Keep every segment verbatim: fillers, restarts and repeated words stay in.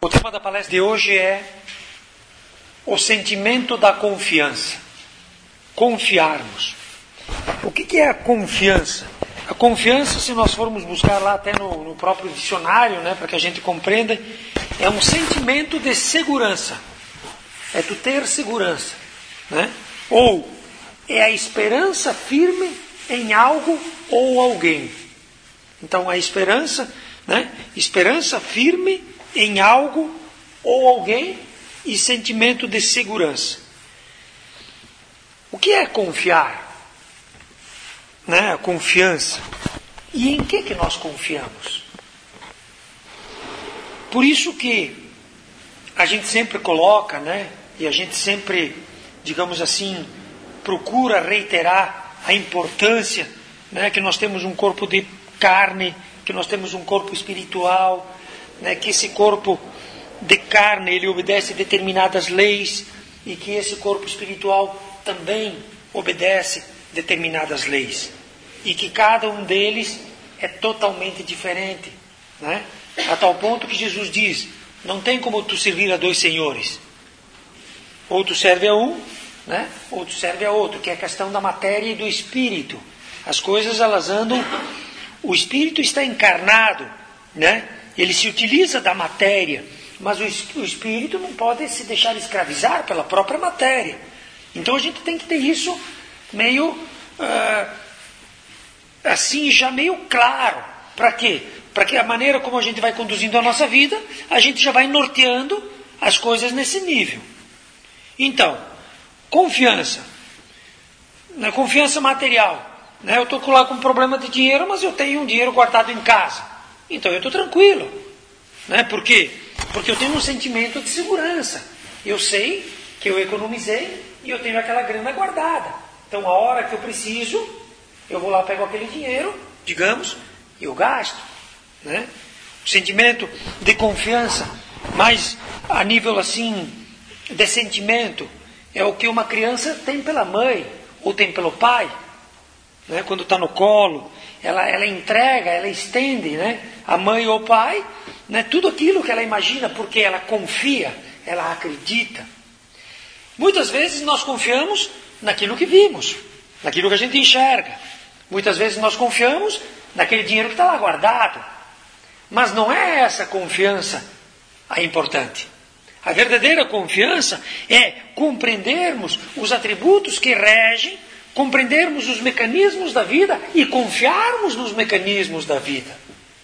O tema da palestra de hoje é o sentimento da confiança. Confiarmos. O que é a confiança? A confiança, se nós formos buscar lá até no, no próprio dicionário, né, para que a gente compreenda, é um sentimento de segurança. É tu ter segurança. Né? Ou é a esperança firme em algo ou alguém. Então, a esperança, né, esperança firme em algo ou alguém e sentimento de segurança. O que é confiar? Né? A confiança. E em que que nós confiamos? Por isso que a gente sempre coloca, né? E a gente sempre, digamos assim, procura reiterar a importância, né? Que nós temos um corpo de carne, que nós temos um corpo espiritual, né? Que esse corpo de carne ele obedece a determinadas leis e que esse corpo espiritual também obedece determinadas leis e que cada um deles é totalmente diferente, né? A tal ponto que Jesus diz: não tem como tu servir a dois senhores, ou tu serve a um, né? Ou tu serve a outro, que é a questão da matéria e do espírito. As coisas elas andam, o espírito está encarnado, né? Ele se utiliza da matéria, mas o, o espírito não pode se deixar escravizar pela própria matéria. Então a gente tem que ter isso meio uh, assim, já meio claro. Para quê? Para que a maneira como a gente vai conduzindo a nossa vida, a gente já vai norteando as coisas nesse nível. Então, confiança. Na confiança material. Né? Eu estou lá com um problema de dinheiro, mas eu tenho um dinheiro guardado em casa. Então eu estou tranquilo. Né? Por quê? Porque eu tenho um sentimento de segurança. Eu sei que eu economizei e eu tenho aquela grana guardada. Então a hora que eu preciso, eu vou lá, pego aquele dinheiro, digamos, e eu gasto. Né? O sentimento de confiança, mas a nível assim, de sentimento, é o que uma criança tem pela mãe, ou tem pelo pai. Né? Quando está no colo, ela, ela entrega, ela estende, né? A mãe ou o pai, né? Tudo aquilo que ela imagina, porque ela confia, ela acredita. Muitas vezes nós confiamos naquilo que vimos, naquilo que a gente enxerga. Muitas vezes nós confiamos naquele dinheiro que está lá guardado. Mas não é essa confiança a importante. A verdadeira confiança é compreendermos os atributos que regem, compreendermos os mecanismos da vida e confiarmos nos mecanismos da vida.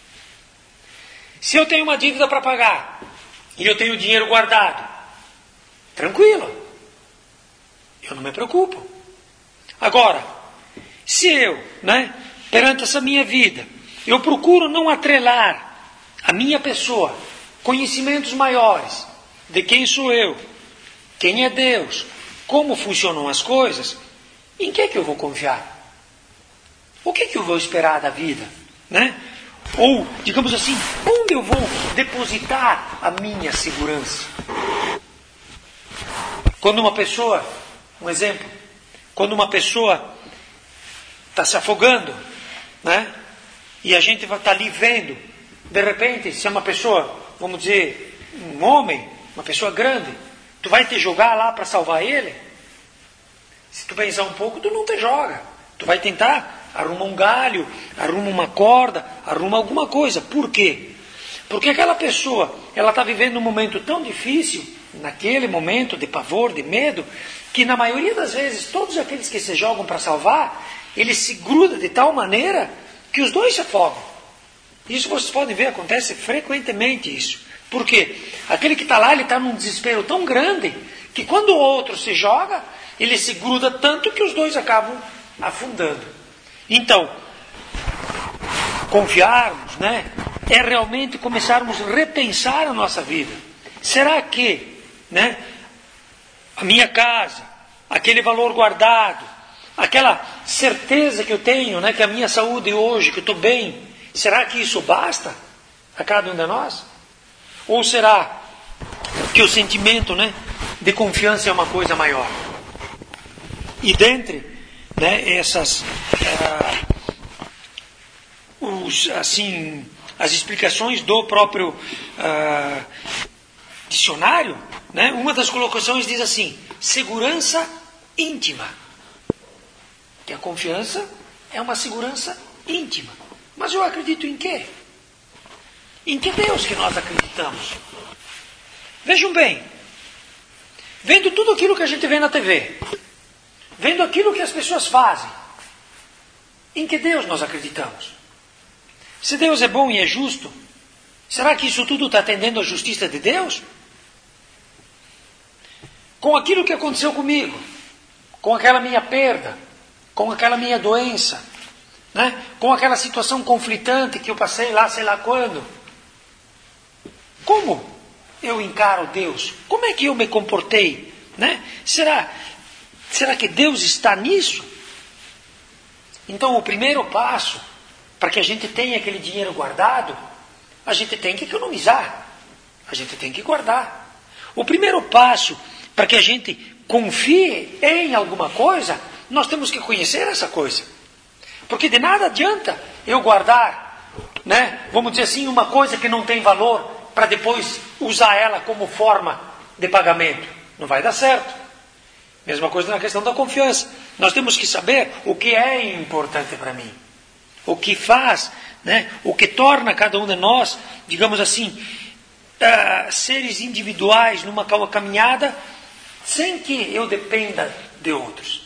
Se eu tenho uma dívida para pagar e eu tenho dinheiro guardado, tranquilo, eu não me preocupo. Agora, se eu, né, perante essa minha vida, eu procuro não atrelar a minha pessoa conhecimentos maiores de quem sou eu, quem é Deus, como funcionam as coisas, em que é que eu vou confiar? O que é que eu vou esperar da vida? Né? Ou, digamos assim, onde eu vou depositar a minha segurança? Quando uma pessoa, um exemplo, quando uma pessoa está se afogando, né? E a gente vai estar ali vendo, de repente, se é uma pessoa, vamos dizer, um homem, uma pessoa grande, tu vai te jogar lá para salvar ele? Se tu pensar um pouco, tu não te joga. Tu vai tentar, arruma um galho, arruma uma corda, arruma alguma coisa. Por quê? Porque aquela pessoa, ela está vivendo um momento tão difícil, naquele momento de pavor, de medo, que na maioria das vezes, todos aqueles que se jogam para salvar, eles se grudam de tal maneira que os dois se afogam. Isso vocês podem ver, acontece frequentemente isso. Por quê? Aquele que está lá, ele está num desespero tão grande, que quando o outro se joga, ele se gruda tanto que os dois acabam afundando. Então, confiarmos, né, é realmente começarmos a repensar a nossa vida. Será que, né, a minha casa, aquele valor guardado, aquela certeza que eu tenho, né, que a minha saúde hoje, que eu estou bem, será que isso basta a cada um de nós? Ou será que o sentimento, né, de confiança é uma coisa maior? E dentre, né, essas, ah, os, assim, as explicações do próprio ah, dicionário, né, uma das colocações diz assim, segurança íntima. Que a confiança é uma segurança íntima. Mas eu acredito em quê? Em que Deus que nós acreditamos? Vejam bem, vendo tudo aquilo que a gente vê na T V, vendo aquilo que as pessoas fazem, em que Deus nós acreditamos? Se Deus é bom e é justo, será que isso tudo está atendendo à justiça de Deus? Com aquilo que aconteceu comigo, com aquela minha perda, com aquela minha doença, né? Com aquela situação conflitante que eu passei lá, sei lá quando. Como eu encaro Deus? Como é que eu me comportei? Né? Será, será que Deus está nisso? Então o primeiro passo, para que a gente tenha aquele dinheiro guardado, a gente tem que economizar. A gente tem que guardar. O primeiro passo, para que a gente confie em alguma coisa, nós temos que conhecer essa coisa. Porque de nada adianta eu guardar, né, vamos dizer assim, uma coisa que não tem valor, para depois usar ela como forma de pagamento. Não vai dar certo. Mesma coisa na questão da confiança. Nós temos que saber o que é importante para mim. O que faz, né, o que torna cada um de nós, digamos assim, uh, seres individuais numa caminhada, sem que eu dependa de outros.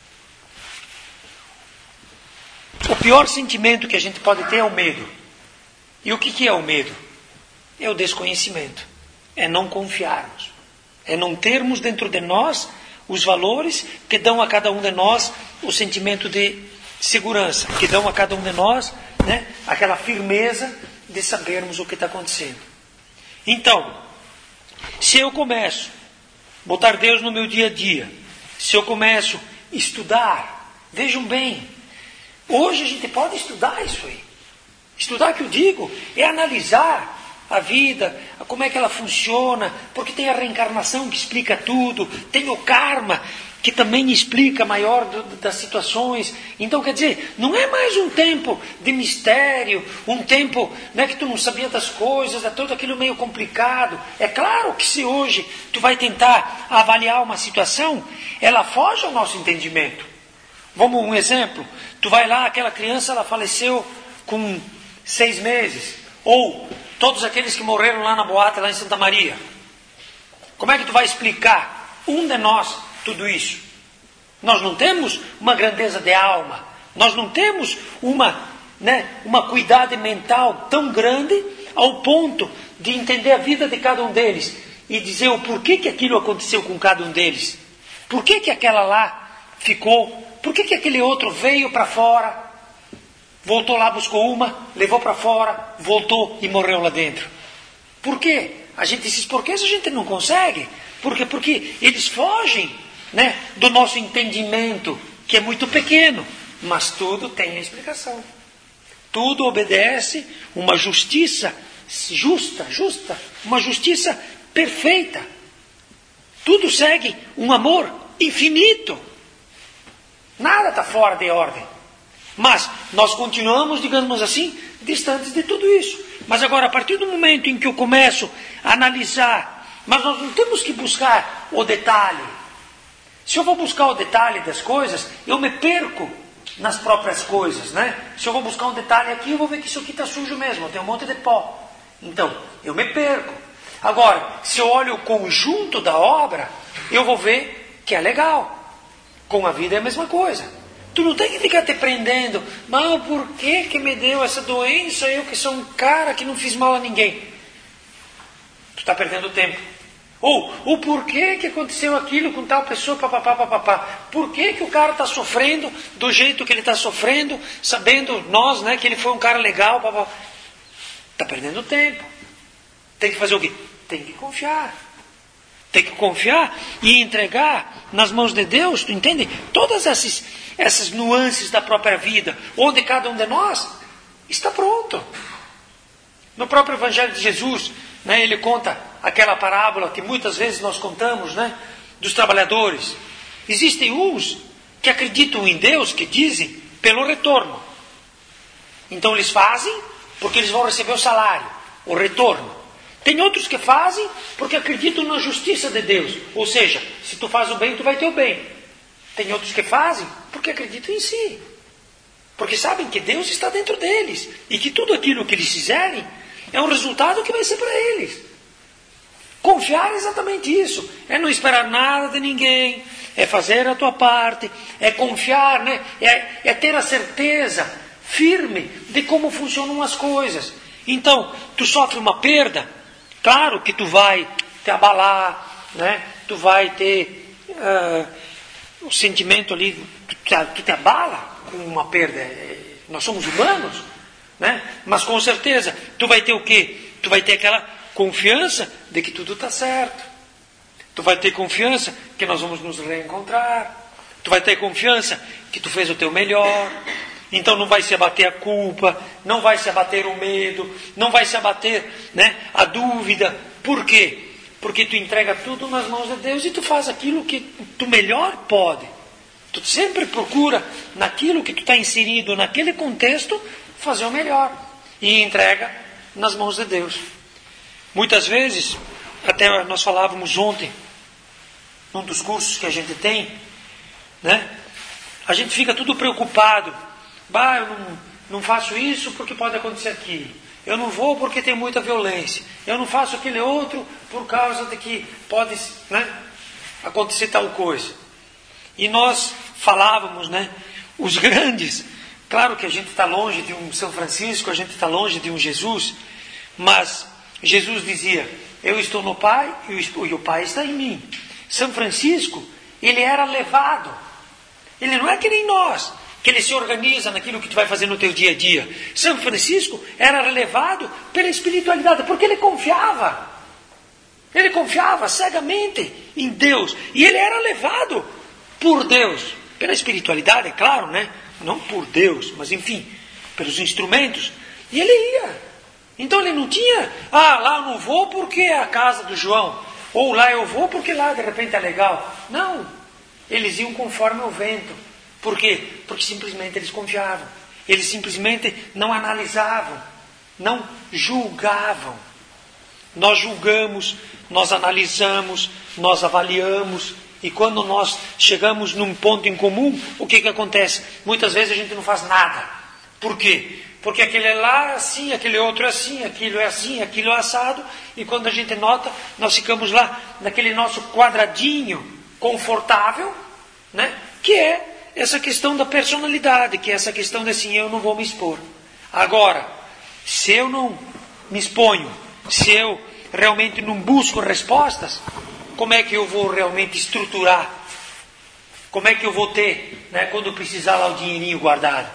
O pior sentimento que a gente pode ter é o medo. E o que, que é o medo? É o desconhecimento. É não confiarmos. É não termos dentro de nós os valores que dão a cada um de nós o sentimento de segurança, que dão a cada um de nós, né, aquela firmeza de sabermos o que está acontecendo. Então, se eu começo a botar Deus no meu dia a dia, se eu começo a estudar, vejam bem, hoje a gente pode estudar isso aí. Estudar, que eu digo, é analisar a vida, como é que ela funciona, porque tem a reencarnação que explica tudo, tem o karma, que também explica maior do, das situações. Então, quer dizer, não é mais um tempo de mistério, um tempo, né, que tu não sabia das coisas, é tudo aquilo meio complicado. É claro que se hoje tu vai tentar avaliar uma situação, ela foge ao nosso entendimento. Vamos um exemplo, tu vai lá, aquela criança ela faleceu com seis meses, ou todos aqueles que morreram lá na boate, lá em Santa Maria. Como é que tu vai explicar, um de nós, tudo isso? Nós não temos uma grandeza de alma, nós não temos uma, né, uma cuidade mental tão grande ao ponto de entender a vida de cada um deles e dizer o porquê que aquilo aconteceu com cada um deles. Por que que aquela lá ficou? Por que que aquele outro veio para fora? Voltou lá, buscou uma, levou para fora, voltou e morreu lá dentro. Por quê? A gente diz, por que a gente não consegue? Por quê? Porque eles fogem, né, do nosso entendimento, que é muito pequeno. Mas tudo tem a explicação. Tudo obedece uma justiça justa, justa, uma justiça perfeita. Tudo segue um amor infinito. Nada está fora de ordem. Mas nós continuamos, digamos assim, distantes de tudo isso. Mas agora, a partir do momento em que eu começo a analisar, mas nós não temos que buscar o detalhe. Se eu vou buscar o detalhe das coisas, eu me perco nas próprias coisas, né? Se eu vou buscar um detalhe aqui, eu vou ver que isso aqui está sujo mesmo, tem um monte de pó. Então, eu me perco. Agora, se eu olho o conjunto da obra, eu vou ver que é legal. Com a vida é a mesma coisa. Tu não tem que ficar te prendendo. Mas por que que me deu essa doença? Eu que sou um cara que não fiz mal a ninguém. Tu está perdendo tempo. Ou o porquê que aconteceu aquilo com tal pessoa, papapá, papapá. Por que que o cara está sofrendo do jeito que ele está sofrendo, sabendo nós, né, que ele foi um cara legal, papapá. Está perdendo tempo. Tem que fazer o quê? Tem que confiar. Tem que confiar e entregar nas mãos de Deus, tu entende? Todas essas, essas nuances da própria vida, onde cada um de nós está pronto. No próprio Evangelho de Jesus, né, ele conta aquela parábola que muitas vezes nós contamos, né, dos trabalhadores. Existem uns que acreditam em Deus, que dizem pelo retorno. Então eles fazem porque eles vão receber o salário, o retorno. Tem outros que fazem porque acreditam na justiça de Deus. Ou seja, se tu faz o bem, tu vai ter o bem. Tem outros que fazem porque acreditam em si. Porque sabem que Deus está dentro deles. E que tudo aquilo que eles fizerem é um resultado que vai ser para eles. Confiar é exatamente isso. É não esperar nada de ninguém. É fazer a tua parte. É confiar, né? É, é ter a certeza firme de como funcionam as coisas. Então, tu sofre uma perda. Claro que tu vai te abalar, né? Tu vai ter uh, o sentimento ali, tu te, tu te abala com uma perda. Nós somos humanos, né? Mas com certeza, tu vai ter o quê? Tu vai ter aquela confiança de que tudo está certo. Tu vai ter confiança que nós vamos nos reencontrar. Tu vai ter confiança que tu fez o teu melhor. Então não vai se abater a culpa, não vai se abater o medo, não vai se abater, né, a dúvida. Por quê? Porque tu entrega tudo nas mãos de Deus e tu faz aquilo que tu melhor pode. Tu sempre procura, naquilo que tu está inserido, naquele contexto, fazer o melhor. E entrega nas mãos de Deus. Muitas vezes, até nós falávamos ontem, num dos cursos que a gente tem, né, a gente fica tudo preocupado. Bah, eu não, não faço isso porque pode acontecer aquilo. Eu não vou porque tem muita violência. Eu não faço aquele outro por causa de que pode, né, acontecer tal coisa. E nós falávamos, né, os grandes, claro que a gente está longe de um São Francisco, a gente está longe de um Jesus, mas Jesus dizia, eu estou no Pai e o Pai está em mim. São Francisco, ele era levado. Ele não é que nem nós, que ele se organiza naquilo que tu vai fazer no teu dia a dia. São Francisco era levado pela espiritualidade, porque ele confiava. Ele confiava cegamente em Deus. E ele era levado por Deus. Pela espiritualidade, é claro, né? Não por Deus, mas enfim, pelos instrumentos. E ele ia. Então ele não tinha, ah, lá eu não vou porque é a casa do João. Ou lá eu vou porque lá de repente é legal. Não. Eles iam conforme o vento. Por quê? Porque simplesmente eles confiavam. Eles simplesmente não analisavam, não julgavam. Nós julgamos, nós analisamos, nós avaliamos. E quando nós chegamos num ponto em comum, o que que acontece? Muitas vezes a gente não faz nada. Por quê? Porque aquele é lá assim, aquele outro é assim, aquilo é assim, aquilo é assado. E quando a gente nota, nós ficamos lá naquele nosso quadradinho confortável, né? Que é essa questão da personalidade, que é essa questão de assim, eu não vou me expor. Agora, se eu não me exponho, se eu realmente não busco respostas, como é que eu vou realmente estruturar? Como é que eu vou ter, né, quando precisar lá o dinheirinho guardado?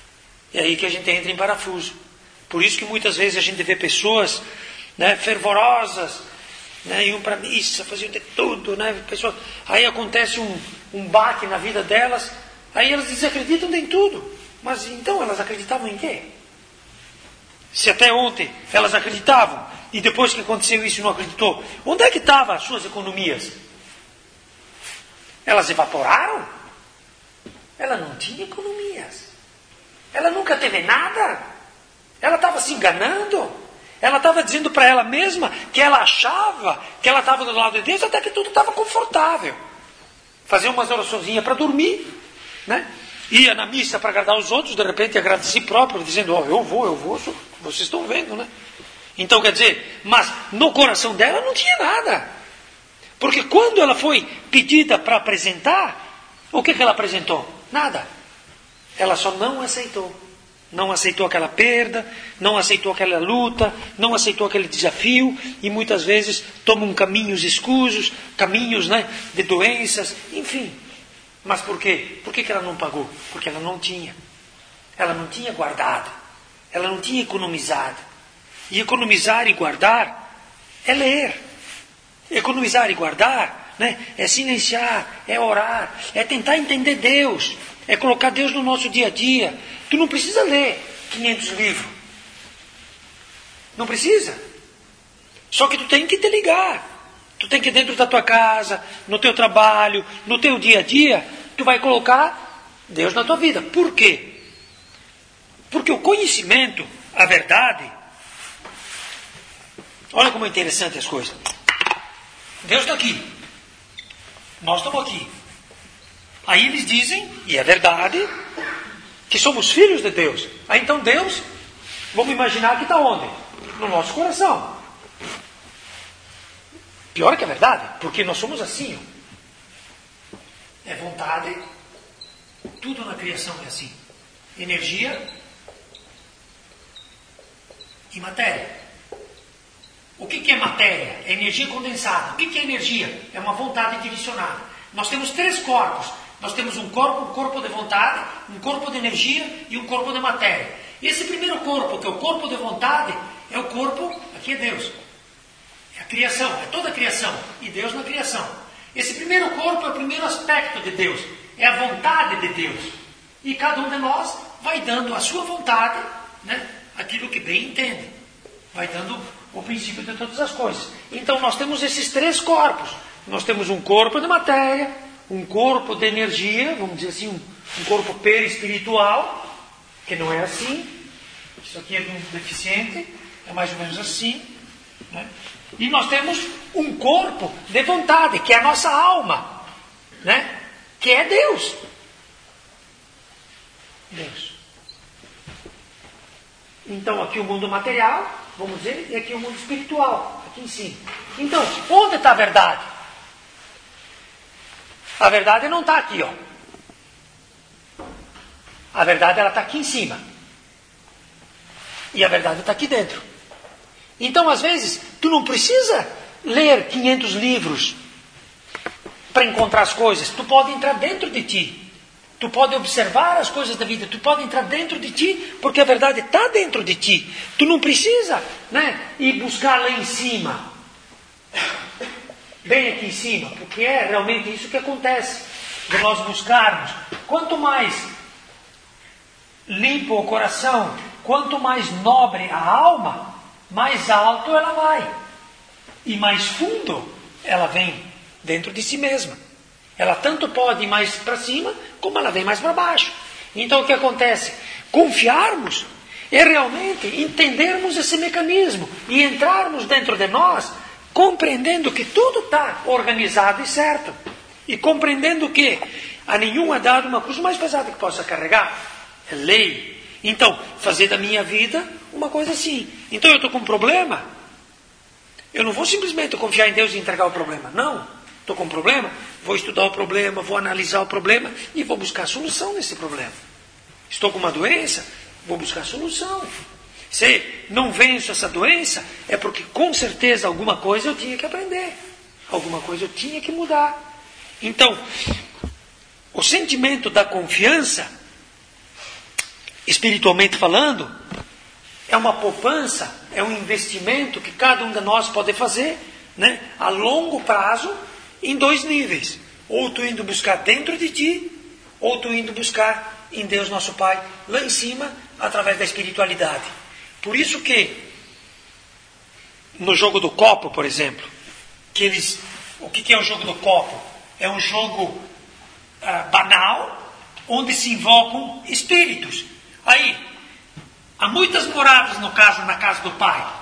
É aí que a gente entra em parafuso. Por isso que muitas vezes a gente vê pessoas, né, fervorosas, né, iam para a missa, faziam de tudo, né, pessoas, aí acontece um, um baque na vida delas, aí elas desacreditam em tudo. Mas então elas acreditavam em quê? Se até ontem elas acreditavam, e depois que aconteceu isso não acreditou, onde é que estavam as suas economias? Elas evaporaram? Ela não tinha economias. Ela nunca teve nada. Ela estava se enganando. Ela estava dizendo para ela mesma que ela achava que ela estava do lado de Deus, até que tudo estava confortável. Fazia umas oraçõezinhas para dormir, né? Ia na missa para agradar os outros, de repente agrada a si próprio, dizendo, oh, eu vou, eu vou, vocês estão vendo, né? Então quer dizer, mas no coração dela não tinha nada. Porque quando ela foi pedida para apresentar, o que, que ela apresentou? Nada. Ela só não aceitou. Não aceitou aquela perda, não aceitou aquela luta, não aceitou aquele desafio, e muitas vezes tomam caminhos escusos, caminhos, né, de doenças, enfim. Mas por quê? Por que, que ela não pagou? Porque ela não tinha. Ela não tinha guardado. Ela não tinha economizado. E economizar e guardar é ler. Economizar e guardar, né, é silenciar, é orar, é tentar entender Deus, é colocar Deus no nosso dia a dia. Tu não precisa ler quinhentos livros. Não precisa. Só que tu tem que te ligar. Tu tem que dentro da tua casa, no teu trabalho, no teu dia a dia, tu vai colocar Deus na tua vida. Por quê? Porque o conhecimento, a verdade, Olha como é interessante as coisas. Deus está aqui. Nós estamos aqui. Aí eles dizem, e é verdade, que somos filhos de Deus. Aí então Deus, vamos imaginar que está onde? No nosso coração. Pior que é verdade, porque nós somos assim. Ó. É vontade, tudo na criação é assim. Energia e matéria. O que, que é matéria? É energia condensada. O que, que é energia? É uma vontade direcionada. Nós temos três corpos. Nós temos um corpo, um corpo de vontade, um corpo de energia e um corpo de matéria. Esse primeiro corpo, que é o corpo de vontade, é o corpo, aqui é Deus. É a criação, é toda a criação. E Deus na criação. Esse primeiro corpo é o primeiro aspecto de Deus. É a vontade de Deus. E cada um de nós vai dando a sua vontade, né, aquilo que bem entende. Vai dando o princípio de todas as coisas. Então nós temos esses três corpos. Nós temos um corpo de matéria, um corpo de energia, vamos dizer assim, um, um corpo perispiritual, que não é assim. Isso aqui é de um deficiente, é mais ou menos assim. Né? E nós temos um corpo de vontade, que é a nossa alma, né? Que é Deus. Deus. Então aqui o mundo material, vamos dizer, e aqui o mundo espiritual, aqui em cima. Então, onde está a verdade? A verdade não está aqui, ó. A verdade ela está aqui em cima. E a verdade está aqui dentro. Então, às vezes, tu não precisa ler quinhentos livros para encontrar as coisas. Tu pode entrar dentro de ti. Tu pode observar as coisas da vida. Tu pode entrar dentro de ti, porque a verdade está dentro de ti. Tu não precisa, né, ir buscar lá em cima. Bem aqui em cima. Porque é realmente isso que acontece. De nós buscarmos. Quanto mais limpo o coração, quanto mais nobre a alma, mais alto ela vai. E mais fundo ela vem dentro de si mesma. Ela tanto pode ir mais para cima, como ela vem mais para baixo. Então o que acontece? Confiarmos é realmente entendermos esse mecanismo e entrarmos dentro de nós, compreendendo que tudo está organizado e certo. E compreendendo que a nenhum é dado uma cruz mais pesada que possa carregar. É lei. Então, fazer da minha vida uma coisa assim. Então eu estou com um problema. Eu não vou simplesmente confiar em Deus e entregar o problema. Não. Estou com um problema, vou estudar o problema, vou analisar o problema e vou buscar a solução nesse problema. Estou com uma doença, vou buscar a solução. Se não venço essa doença, é porque com certeza alguma coisa eu tinha que aprender. Alguma coisa eu tinha que mudar. Então, o sentimento da confiança, espiritualmente falando, é uma poupança, é um investimento que cada um de nós pode fazer, né, a longo prazo, em dois níveis. Ou tu indo buscar dentro de ti, ou tu indo buscar em Deus nosso Pai, lá em cima, através da espiritualidade. Por isso que, no jogo do copo, por exemplo, que eles, o que é o jogo do copo? É um jogo ah, banal, onde se invocam espíritos. Aí, há muitas moradas, no caso, na casa do Pai.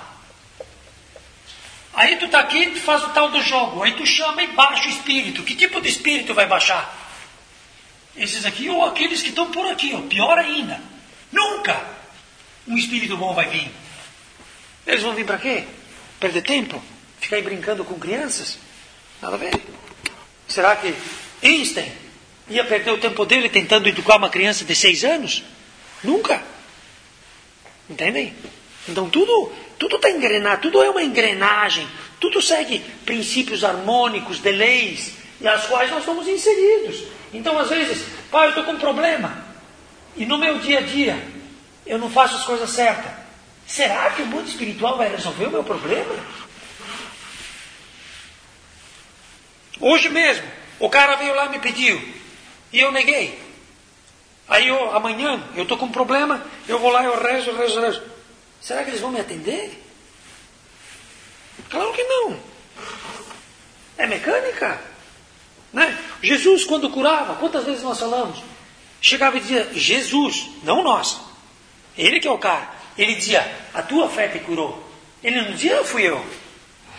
Aí tu está aqui, tu faz o tal do jogo. Aí tu chama e baixa o espírito. Que tipo de espírito vai baixar? Esses aqui ou aqueles que estão por aqui, ó, pior ainda. Nunca um espírito bom vai vir. Eles vão vir para quê? Perder tempo? Ficar aí brincando com crianças? Nada a ver. Será que Einstein ia perder o tempo dele tentando educar uma criança de seis anos? Nunca. Entendem? Então tudo... Tudo está engrenado, tudo é uma engrenagem, tudo segue princípios harmônicos, de leis, e as quais nós estamos inseridos. Então, às vezes, pai, eu estou com um problema, e no meu dia a dia, eu não faço as coisas certas. Será que o mundo espiritual vai resolver o meu problema? Hoje mesmo, o cara veio lá e me pediu, e eu neguei. Aí, eu, amanhã, eu estou com um problema, eu vou lá, eu rezo, rezo, rezo. Será que eles vão me atender? Claro que não. É mecânica. Né? Jesus, quando curava, quantas vezes nós falamos? Chegava e dizia, Jesus, não nós. Ele que é o cara. Ele dizia, a tua fé te curou. Ele não dizia, fui eu.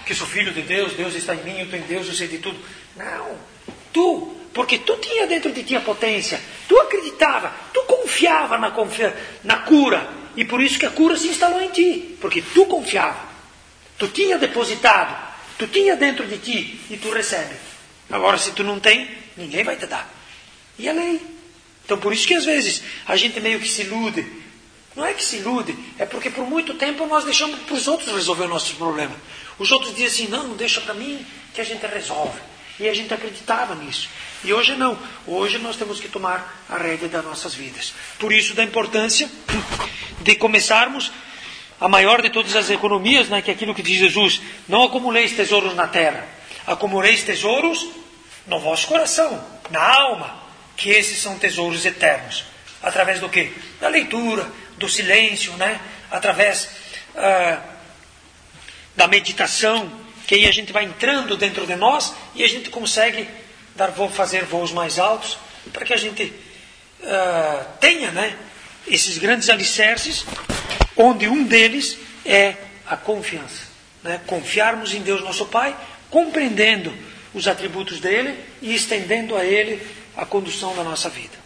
que sou filho de Deus, Deus está em mim, eu estou em Deus, eu sei de tudo. Não, tu, porque tu tinha dentro de ti a potência, tu acreditava, tu confiava na, confia, na cura, e por isso que a cura se instalou em ti, porque tu confiava, tu tinha depositado, tu tinha dentro de ti, e tu recebe. Agora, se tu não tem, ninguém vai te dar. E a lei. Então, por isso que às vezes a gente meio que se ilude. Não é que se ilude, é porque por muito tempo nós deixamos para os outros resolver o nosso problema. Os outros dizem assim, não, deixa para mim que a gente resolve. E a gente acreditava nisso. E hoje não. Hoje nós temos que tomar a rédea das nossas vidas. Por isso da importância de começarmos a maior de todas as economias, né, que é aquilo que diz Jesus, não acumuleis tesouros na terra, acumuleis tesouros no vosso coração, na alma, que esses são tesouros eternos. Através do quê? Da leitura, do silêncio, né? Através ah, da meditação, que aí a gente vai entrando dentro de nós e a gente consegue dar voo, fazer voos mais altos, para que a gente ah, tenha, né, esses grandes alicerces, onde um deles é a confiança. Né? Confiarmos em Deus nosso Pai, compreendendo os atributos dele e estendendo a ele a condução da nossa vida.